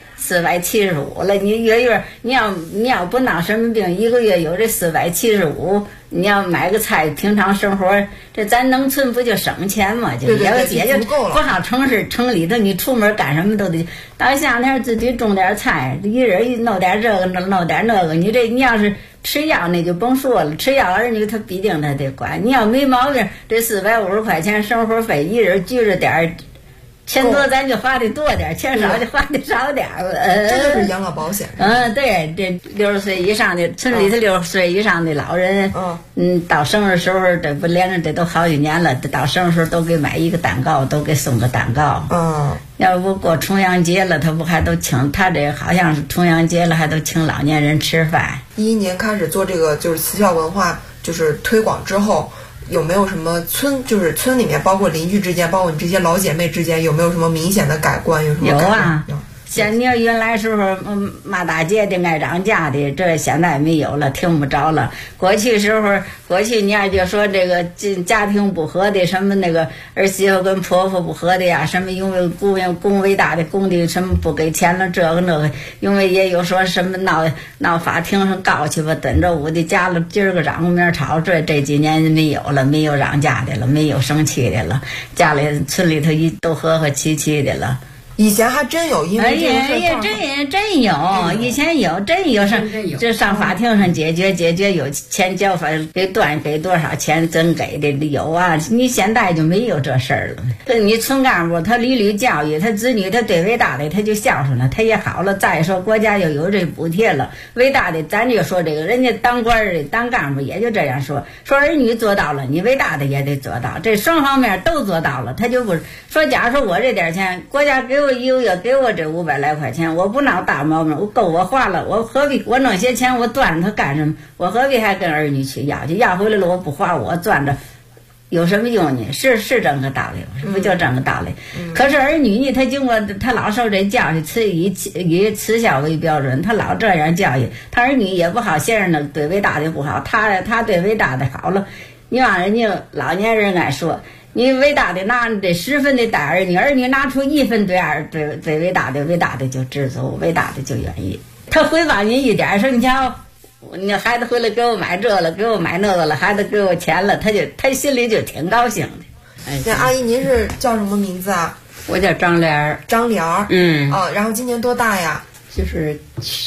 475了。你月你要不闹什么病，一个月有这475，你要买个菜，平常生活这咱农村不就省钱吗？就也就不好城里头，你出门干什么都得到夏天自己种点菜，一人弄点这个弄点那个。你要是吃药那就甭说了，吃药人家他必定他得管。你要没毛病，这450块钱生活费，一人拘着点钱多咱就花的多点，钱少就花的少点。 这就是养老保险。 对，这60岁以上的村里头60岁以上的老人，到生日时候这不连着这都好几年了，到生日时候都给买一个蛋糕，都给送个蛋糕。要不过重阳节了，他不还都请他这好像是重阳节了，还都请老年人吃饭。 11年开始做这个就是慈孝文化就是推广之后。有没有什么就是村里面，包括邻居之间，包括你这些老姐妹之间，有没有什么明显的改观？有什么改观？ 像你要原来时候骂大姐的爱嚷架的，这现在没有了，听不着了。过去你要就说这个家庭不和的，什么那个儿媳妇跟婆婆不和的呀，什么因为公伟大的公的什么不给钱了，这个那个，因为也有说什么闹法庭上告去吧，等着我的家了，今儿个嚷明儿吵，这几年没有了，没有嚷架的了，没有生气的了，家里村里头都和和气气的了。 以前还真有，因为这个真有，以前有真有这上法庭上解决有钱交反给多少钱真给的有啊，你现在就没有这事儿了。你村干部他屡教育他子女，他对伟大的他就孝顺了，他也好了。再说国家又有这补贴了，伟大的咱就说这个人家当官的当干部也就这样说儿女做到了，你伟大的也得做到，这双方面都做到了，他就不说假如说我这点钱国家给我1个月给我这500来块钱，我不闹大毛病，我花了，我何必我弄些钱我攥着它干什么？我何必还跟儿女去要回来了我不花，我攥着有什么用呢？是这么个道理，是不就这么道理？可是儿女呢，他经过他老受这教育，以慈孝为标准，他老这样教育，他儿女也不好，先生呢对伟大的不好，他对伟大的好了，你让人家老年人来说。你伟大的拿这10分的带儿女拿出1分对伟大的就知足，伟大的就愿意。他回报你一点，说你瞧，你孩子回来给我买这了，给我买那个了，孩子给我钱了，他心里就挺高兴的。 那阿姨您是叫什么名字啊？ 我叫张莲儿。 张莲儿。然后今年多大呀？ 就是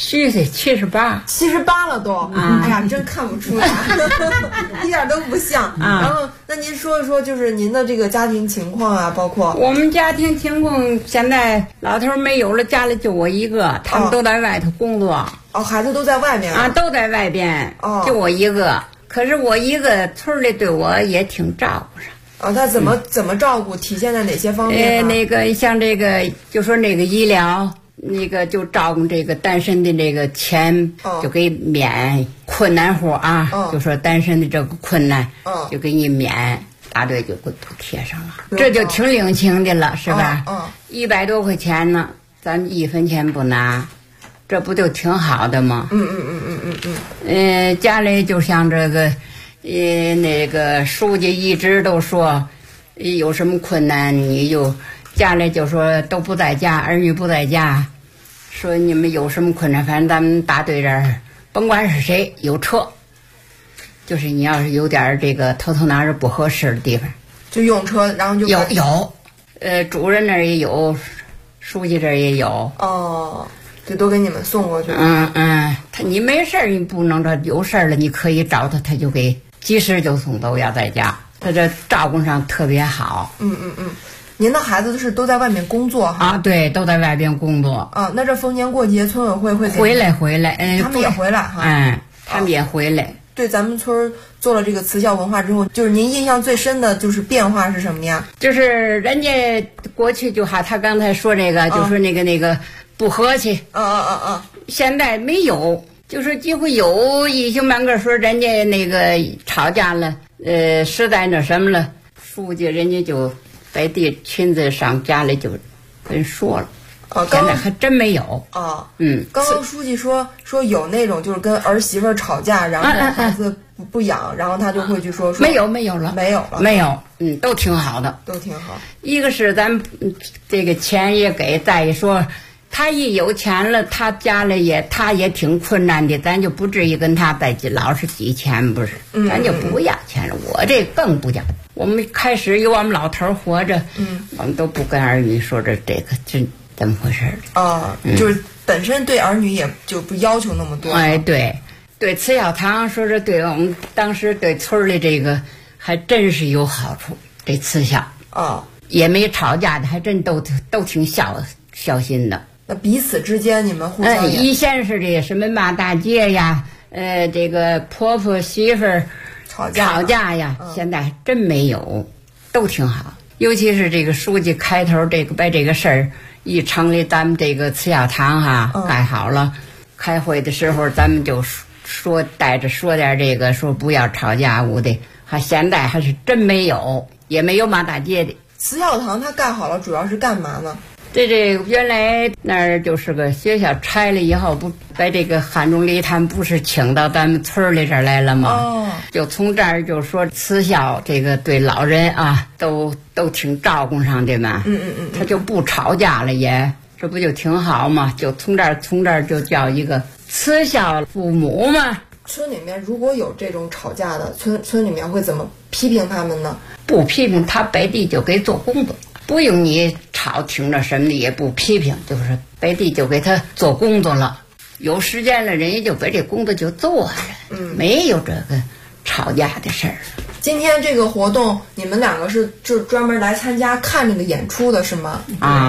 78 了都。哎呀，真看不出来，一点都不像。然后，那您说一说，就是您的这个家庭情况啊，包括我们家庭情况，现在老头没有了，家里就我一个，他们都在外头工作。 孩子都在外面啊，都在外边。就我一个，可是我一个村里对我也挺照顾上。 他怎么照顾？体现在哪些方面？ 那个像这个，就说那个医疗。那个就照顾这个单身的这个钱，就给免困难户啊，就说单身的这个困难，就给你免，大队就给都贴上了，这就挺领情的了，是吧？100多块钱呢，咱1分钱不拿，这不就挺好的吗？家里就像这个，那个书记一直都说，有什么困难你就。家里就说都不在家，儿女不在家，说你们有什么困难，反正咱们大队这儿甭管是谁有车，就是你要是有点这个头哪儿不合适的地方， 就用车，然后就有，主任那儿也有，书记这儿也有， 就都给你们送过去。 你没事你不能这有事了，你可以找他，他就给及时就送走，要在家，他这照顾上特别好。 您的孩子都在外面工作哈？ 对，都在外边工作。 那这逢年过节村委会会回来， 他们也回来哈。 他们也回来。 对咱们村做了这个慈孝文化之后，就是您印象最深的就是变化是什么呀？ 就是人家过去就他刚才说这个，就说那个不和气。现在没有，就是几乎有一星半个说人家那个吵架了，实在那什么了，书记人家就。在地亲自上家里就跟说了，现在还真没有。 刚刚书记说有那种就是跟儿媳妇吵架，然后孩子不养，然后他就会去说没有了，没有，都挺好的， 都挺好。 一个是咱这个钱也给，再一说他一有钱了，他家里他也挺困难的，咱就不至于跟他再老是挤钱，不是？咱就不要钱了，我这更不要。我们开始有我们老头活着，我们都不跟儿女说这个这怎么回事就是本身对儿女也就不要求那么多。 对慈孝堂说是对我们当时对村里这个还真是有好处，这慈孝也没吵架的，还真都挺孝心的。 那彼此之间你们互相以前是这什么骂大街呀，这个婆婆媳妇儿。吵架呀，现在还真没有，都挺好。尤其是这个书记开头把这个事儿一成立，咱们这个慈孝堂盖好了，开会的时候咱们就带着说点这个，说不要吵架的。现在还是真没有，也没有骂大街的。 慈孝堂它盖好了，主要是干嘛呢？ 这原来那儿就是个学校，拆了以后不把这个汉中礼堂不是请到咱们村里这儿来了吗？ 哦， 就从这儿就说慈孝这个对老人啊都挺照顾上的嘛。他就不吵架了也，这不就挺好吗？就从这儿就叫一个慈孝父母嘛。 村里面如果有这种吵架的，村里面会怎么批评他们呢？ 不批评，他白地就给做工作，不用你吵听着什么的，也不批评，就是白地就给他做工作了。有时间了，人家就把这工作就做了，没有这个吵架的事儿。 今天这个活动，你们两个是就专门来参加看这个演出的是吗？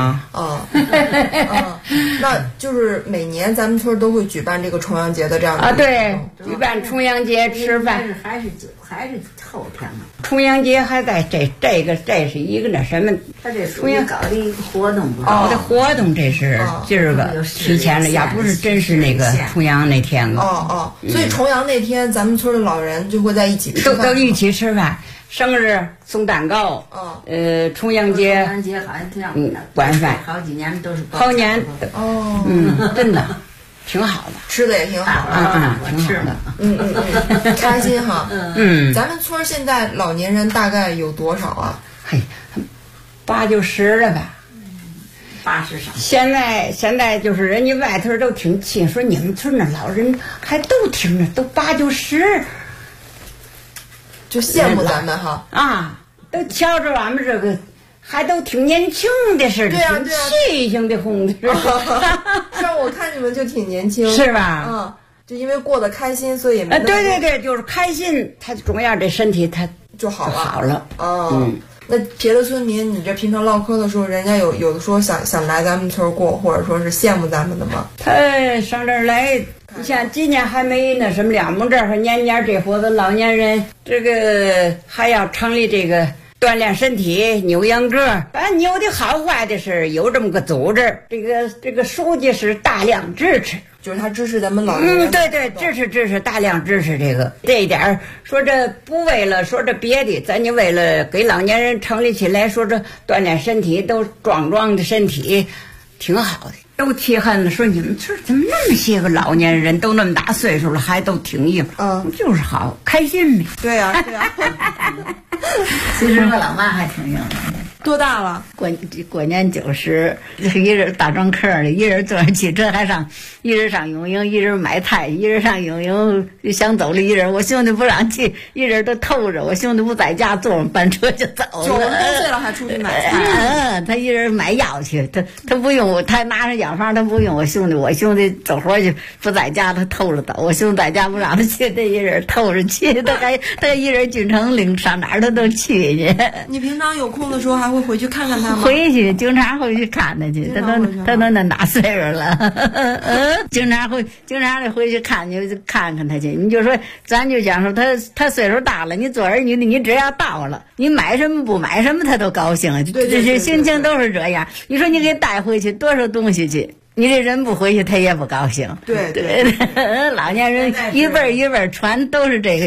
那就是每年咱们村都会举办这个重阳节的这样的对，举办重阳节吃饭， 还是后天嘛。 重阳节还在这是一个那什么？ 他这重阳搞的一个活动， 搞的活动，这是今儿个提前了，要不是真是那个重阳那天了。 所以重阳那天，咱们村的老人就会在一起吃饭， 都一起吃饭。生日送蛋糕，重阳节好像这样， 管饭， 好几年都是好年真的挺好的， 吃的也挺好挺好的，开心哈。咱们村现在老年人大概有多少啊 ？80、90了吧 ，80上。 现在就是人家外头都挺气，说你们村的老人还都挺着，都80、90。 就羡慕咱们哈都瞧着俺们这个还都挺年轻的似的，挺气性的红的似的。 像我看你们就挺年轻， 是吧？ 就因为过得开心，所以也没对，就是开心，他重要这身体他就好了。 那别的村民，你这平常唠嗑的时候，人家有的说想来咱们村过，或者说是羡慕咱们的吗？ 他上这儿来，你像今年还没那什么了，我们这儿年这伙子老年人，这个还要成立这个锻炼身体、扭秧歌，反正扭的好坏的是有这么个组织，这个书记是大量支持。 就是他支持咱们老年人， 对，支持，大量支持这一点。说这不为了说这别的，咱就为了给老年人成立起来，说这锻炼身体，都壮的身体，挺好的。都气恨了，说你们村怎么那么些个老年人，都那么大岁数了，还都挺硬，就是好开心呗。 对啊。 其实我老妈还挺硬的。 多大了？ 过年90，一人大装客的，一人坐上汽车还上，一人上永营，一人买菜，一人上永营想走了，一人我兄弟不让去，一人都偷着，我兄弟不在家，坐上班车就走了。 90多岁了还出去买菜？ 他一人买药去，他不用，他拿着药方他不用，我兄弟走活去不在家，他偷着走，我兄弟在家不让他去，他一人偷着去，他一人进城领上哪儿他都去去。 你平常有空的时候还会回去看看他吗？ 回去，经常回去看他去，他都那大岁数了，经常的回去看看他去。你就说，咱就讲说他岁数大了，你做儿女的，你只要到了，你买什么不买什么，他都高兴，这些心情都是这样。你说你给带回去多少东西去？你这人不回去，他也不高兴。 对， 老年人一辈儿传，都是这种，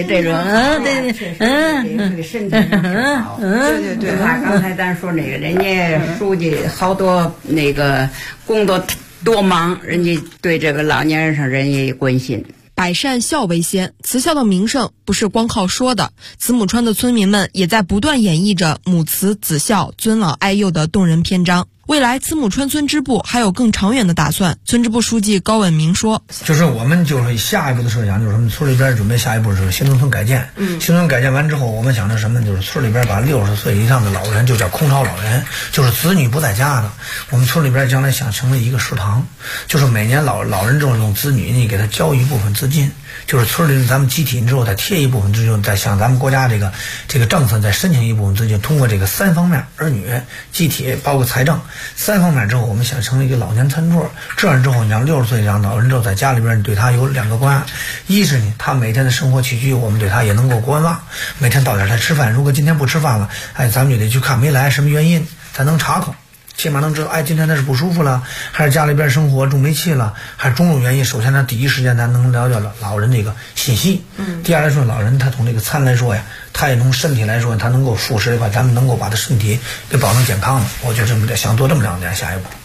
身体上好。对。刚才咱说那个，人家书记好多那个工作多忙，人家对这个老年人上人也关心。 百善孝为先，慈孝的名声不是光靠说的。子母川的村民们也在不断演绎着母慈子孝、尊老爱幼的动人篇章。未来子母川村支部还有更长远的打算。村支部书记高文明说：“ 就是我们就是下一步的设想，就是我们村里边准备下一步就是新农村改建。新农村改建完之后，我们想着什么？就是村里边把60岁以上的老人就叫空巢老人，就是子女不在家的。我们村里边将来想成立一个食堂，就是每年老人这种用子女，你给他交一部分资金。”就是村里咱们集体之后再贴一部分资金，再向咱们国家这个政策再申请一部分资金，通过这个3方面，儿女、集体包括财政3方面之后，我们想成立一个老年餐桌。这样之后，你让60岁以上老人之后在家里边，你对他有2个关爱：一是他每天的生活起居，我们对他也能够关望，每天到点来吃饭。如果今天不吃饭了，咱们就得去看没来什么原因，才能查扣。起码能知道，今天他是不舒服了，还是家里边生活中煤气了，还是种种原因。首先，他第一时间咱能了解老人这个信息。第二来说，老人他从这个餐来说呀，他也从身体来说，他能够副食的话，咱们能够把他身体给保证健康的。我觉得这么想做这么2点，下一步。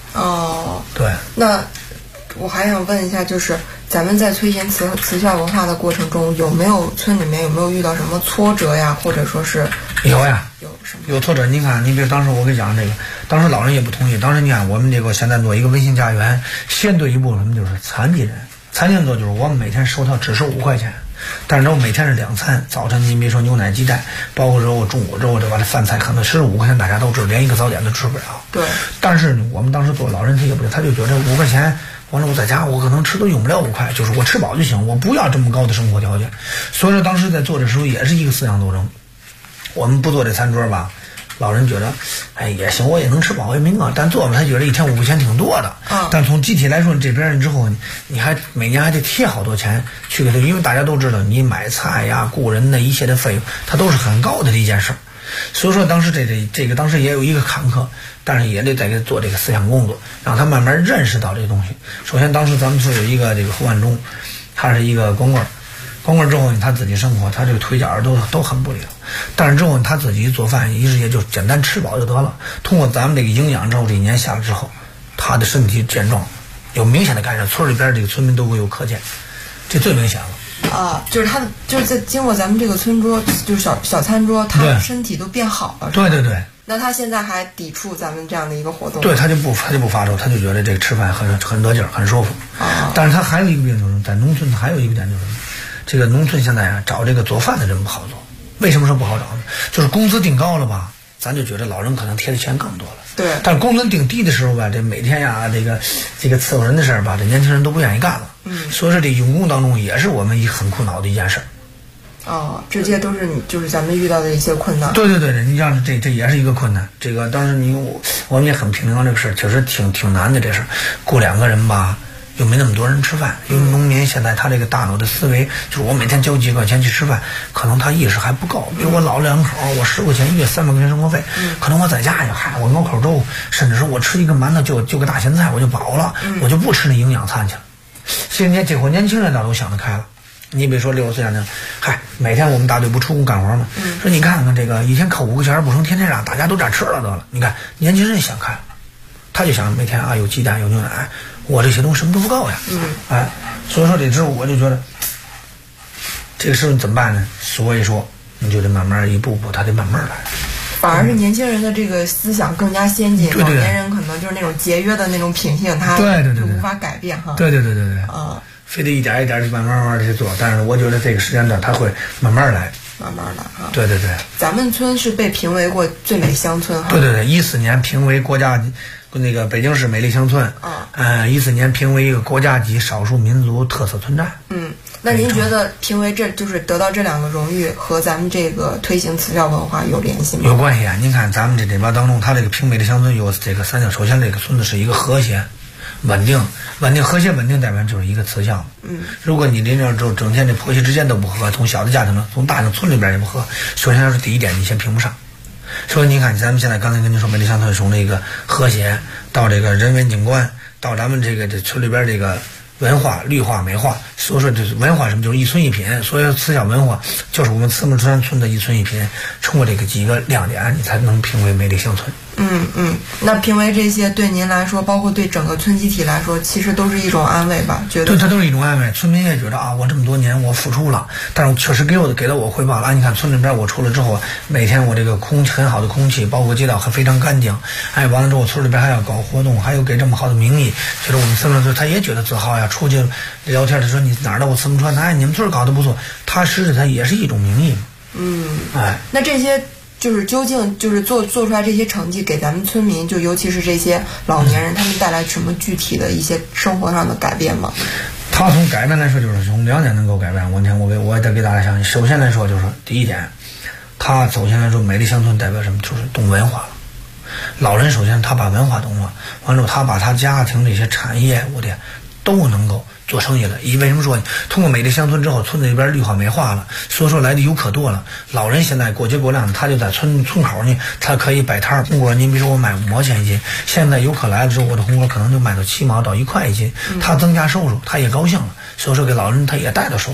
哦， 对。 那我还想问一下，就是咱们在推行慈孝文化的过程中，村里面有没有遇到什么挫折呀，或者说是有呀？ 有什么有挫折？你看，你比如当时我给你讲这个，当时老人也不同意。当时你看我们这个现在做一个温馨家园，先对一部分就是残疾人。残疾人做就是我们每天收他只是5块钱，但是我每天是2餐，早晨你比如说牛奶鸡蛋，包括中午这把这饭菜可能15块钱，大家都知道，连一个早点都吃不了。 对。但是我们当时做老人他也不对，他就觉得5块钱。完了，我在家我可能吃都用不了5块，就是我吃饱就行，我不要这么高的生活条件。所以说当时在做的时候也是一个思想斗争。我们不做这餐桌吧，老人觉得，哎也行，我也能吃饱也没饿，但做吧他觉得1天5块钱挺多的。但从集体来说，这边之后，你还每年还得贴好多钱去给他，因为大家都知道，你买菜呀、雇人的一切的费用，它都是很高的一件事。所以说当时这个当时也有一个坎坷，但是也得再给他做这个思想工作，让他慢慢认识到这个东西。首先当时咱们村有一个这个侯万忠，他是一个光棍之后他自己生活，他这个腿脚都很不灵，但是之后他自己做饭一直也就简单吃饱就得了。通过咱们这个营养之后，这1年下来之后，他的身体健壮有明显的改善，村里边这个村民都会有可见，这最明显了。 就是他就是在经过咱们这个村桌，就是小餐桌，他身体都变好了。 对对对。 那他现在还抵触咱们这样的一个活动？ 对，他就不发愁，他就觉得这个吃饭很得劲儿，很舒服。但是他还有一个病就是在农村，还有一个点就是，这个农村现在啊找这个做饭的人不好做。为什么说不好找呢？就是工资定高了吧，咱就觉得老人可能贴的钱更多了。 对。 但是工资定低的时候吧，这每天呀这个伺候人的事儿吧，这年轻人都不愿意干了。所以说这用工当中也是我们很苦恼的一件事。 这些都是就是咱们遇到的一些困难。 对，你像这也是一个困难。这个当时我们也很平衡这个事儿，确实挺难的这事儿。雇2个人吧，又没那么多人吃饭。因为农民现在他这个大脑的思维，就是我每天交几块钱去吃饭，可能他意识还不够。比如我老2口，我10块钱1月300块钱生活费，可能我在家呀，我熬口粥，甚至说我吃一个馒头就个大咸菜我就饱了，我就不吃那营养餐去了。现在这会年轻人倒都想得开了。你比如说60岁那，每天我们大队不出工干活吗？说你看看这个1天扣5块钱不成，天天让大家都这样吃了得了。你看年轻人想开了，他就想每天有鸡蛋有牛奶，我这些东西什么都不够呀。所以说这之后我就觉得这个事情怎么办呢？所以说你就得慢慢一步步，他得慢慢来。 反而是年轻人的这个思想更加先进，老年人可能就是那种节约的那种品性，他就无法改变哈。 对。非得一点一点去慢慢的去做，但是我觉得这个时间段他会慢慢来啊。对。 咱们村是被评为过最美乡村哈。 对，14年评为国家那个北京市美丽乡村。14年评为一个国家级少数民族特色村寨。 那您觉得评为就是得到这2个荣誉和咱们这个推行慈孝文化有联系吗？ 有关系啊！您看咱们这边当中，它这个评美丽乡村有这个3项，首先这个村子是一个和谐。稳定，和谐稳定代表就是一个慈祥。如果你这整天这婆媳之间都不和，从小的家庭从大的村里边也不和，首先是第一点你先评不上。所以你看咱们现在刚才跟您说美丽乡村从这个和谐到这个人文景观，到咱们这村里边这个文化绿化美化。所以说这文化什么就是一村一品，所以慈孝文化就是我们慈木山村的一村一品，通过这个几个亮点你才能评为美丽乡村。 那评为这些对您来说，包括对整个村集体来说，其实都是一种安慰吧？觉得对， 它都是一种安慰。村民也觉得我这么多年我付出了，但是确实给了我回报了。你看村里边我出来之后，每天我这个很好的空气，包括街道还非常干净。完了之后村里边还要搞活动，还有给这么好的名义，觉得我们村里他也觉得自豪呀。出去聊天的时候，你哪儿的我慈木川，你们村搞得不错，他实质他也是一种名义嘛。 那这些。就是究竟就是做出来这些成绩给咱们村民，就尤其是这些老年人，他们带来什么具体的一些生活上的改变吗？ 他从改变来说，就是从2点能够改变。我再给大家讲，首先来说就是第一点，他首先来说美丽乡村代表什么？就是懂文化了。老人首先他把文化懂了，完了他把他家庭这些产业务的都能够做生意了。为什么说通过美丽乡村之后，村子里边绿化美化了，所以说来的游客多了。老人现在过节过量，他就在村口呢，他可以摆摊红果。您比如说我买5毛钱一斤，现在游客来了之后，我的红果可能就卖到7毛到1块一斤，他增加收入，他也高兴了。所以说给老人他也带到收入。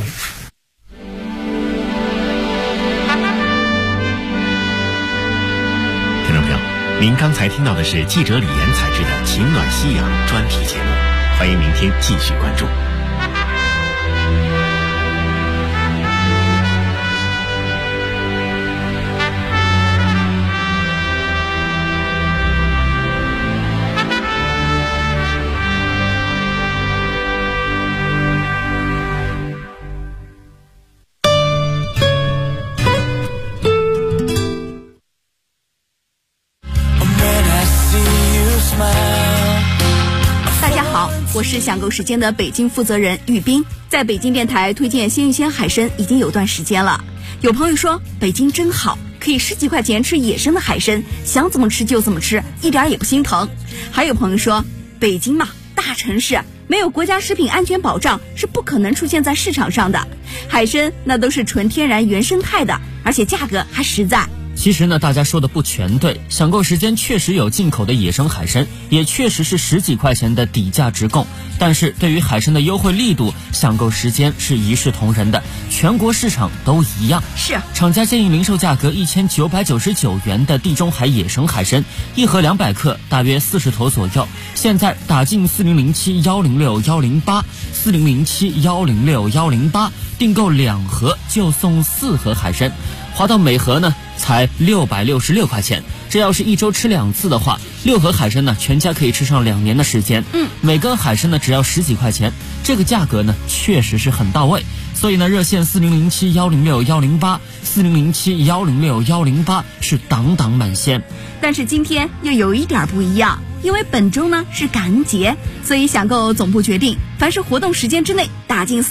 听众朋友， 您刚才听到的是记者李岩采制的《情暖夕阳》专题节目，欢迎明天继续关注。 我是享购时间的北京负责人玉斌，在北京电台推荐鲜芋仙海参已经有段时间了。有朋友说北京真好，可以10几块钱吃野生的海参，想怎么吃就怎么吃，一点也不心疼。还有朋友说北京嘛，大城市没有国家食品安全保障是不可能出现在市场上的。海参那都是纯天然原生态的，而且价格还实在。 其实呢，大家说的不全对，享购时间确实有进口的野生海参，也确实是10几块钱的底价直供。但是对于海参的优惠力度，享购时间是一视同仁的，全国市场都一样。 是， 厂家建议零售价格1999元的地中海野生海参，一盒200克，大约40头左右。现在打进4007106108，4007106108，订购2盒就送4盒海参。划到每盒呢才666块钱，这要是1周吃2次的话，6盒海参呢全家可以吃上2年的时间。每根海参呢只要10几块钱，这个价格呢确实是很到位。所以呢，热线4007106108，4007106108是档档满线。 但是今天又有一点不一样，因为本周呢是感恩节，所以享购总部决定，凡是活动时间之内打进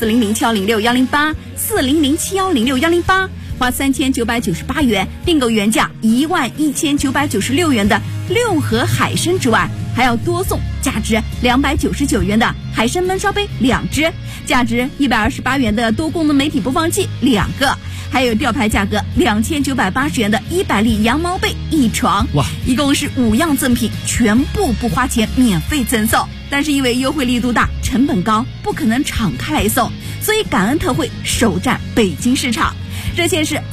4007106108，4007106108。花3998元订购原价11996元的6盒海参之外，还要多送价值299元的海参焖烧杯2只，价值128元的多功能媒体播放器2个，还有吊牌价格2980元的100粒羊毛被1床。 哇， 一共是5样赠品，全部不花钱，免费赠送。但是因为优惠力度大，成本高，不可能敞开来送，所以感恩特惠首占北京市场。热线是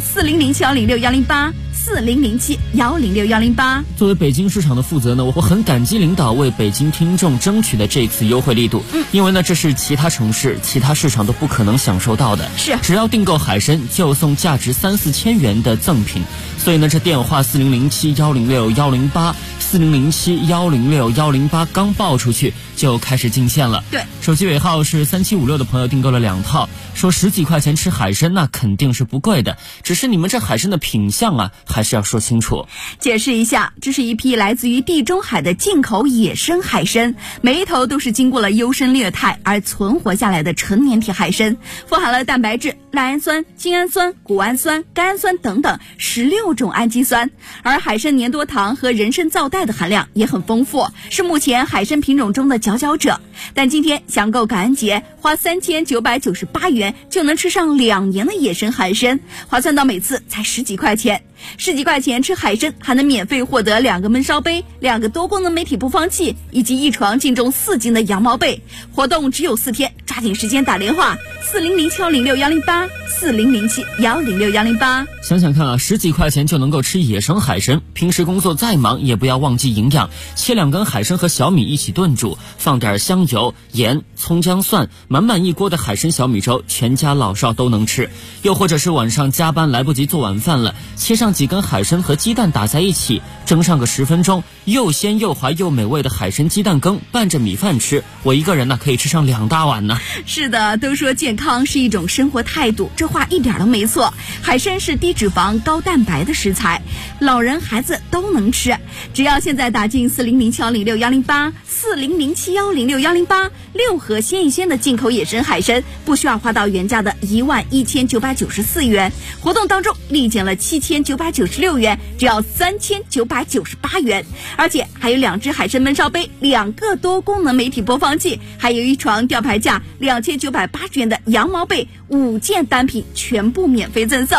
4007106108，4007106108。 作为北京市场的负责呢，我很感激领导为北京听众争取的这次优惠力度。因为呢，这是其他城市、其他市场都不可能享受到的。 是， 只要订购海参就送价值3、4千元的赠品。所以呢，这电话4007106108，4007106108刚报出去就开始进线了。 对， 手机尾号是3756的朋友订购了2套，说10几块钱吃海参那肯定是不贵的，只是你们这海参的品相啊，还是要说清楚。 解释一下，这是一批来自于地中海的进口野生海参，每一头都是经过了优胜劣汰而存活下来的成年体海参，富含了蛋白质、赖氨酸、精氨酸、谷氨酸、甘氨酸等等16种氨基酸，而海参粘多糖和人参皂苷的含量也很丰富，是目前海参品种中的佼佼者。但今天享购感恩节，花3998元就能吃上2年的野生海参，划算到每次才10几块钱。10几块钱吃海参，还能免费获得2个焖烧杯、2个多功能媒体播放器，以及1床净重4斤的羊毛被。活动只有4天，抓紧时间打电话4007106108，4007106108。 想想看啊，10几块钱就能够吃野生海参，平时工作再忙也不要忘记营养，切2根海参和小米一起炖煮，放点香油、盐、葱姜蒜，满满一锅的海参小米粥，全家老少都能吃。又或者是晚上加班来不及做晚饭了，切上几根海参和鸡蛋打在一起，蒸上个10分钟，又鲜又滑又美味的海参鸡蛋羹拌着米饭吃，我一个人呢可以吃上2大碗呢。 是的，都说健康是一种生活态度，这话一点都没错。海参是低脂肪高蛋白的食材，老人孩子都能吃。只要现在打进4007106108，4007106108，6盒鲜芋仙的进口野生海参，不需要花到原价的11994元。活动当中立减了7996元，只要3998元，而且还有2只海参焖烧杯、2个多功能媒体播放器，还有1床吊牌价2980元的羊毛被，5件单品全部免费赠送。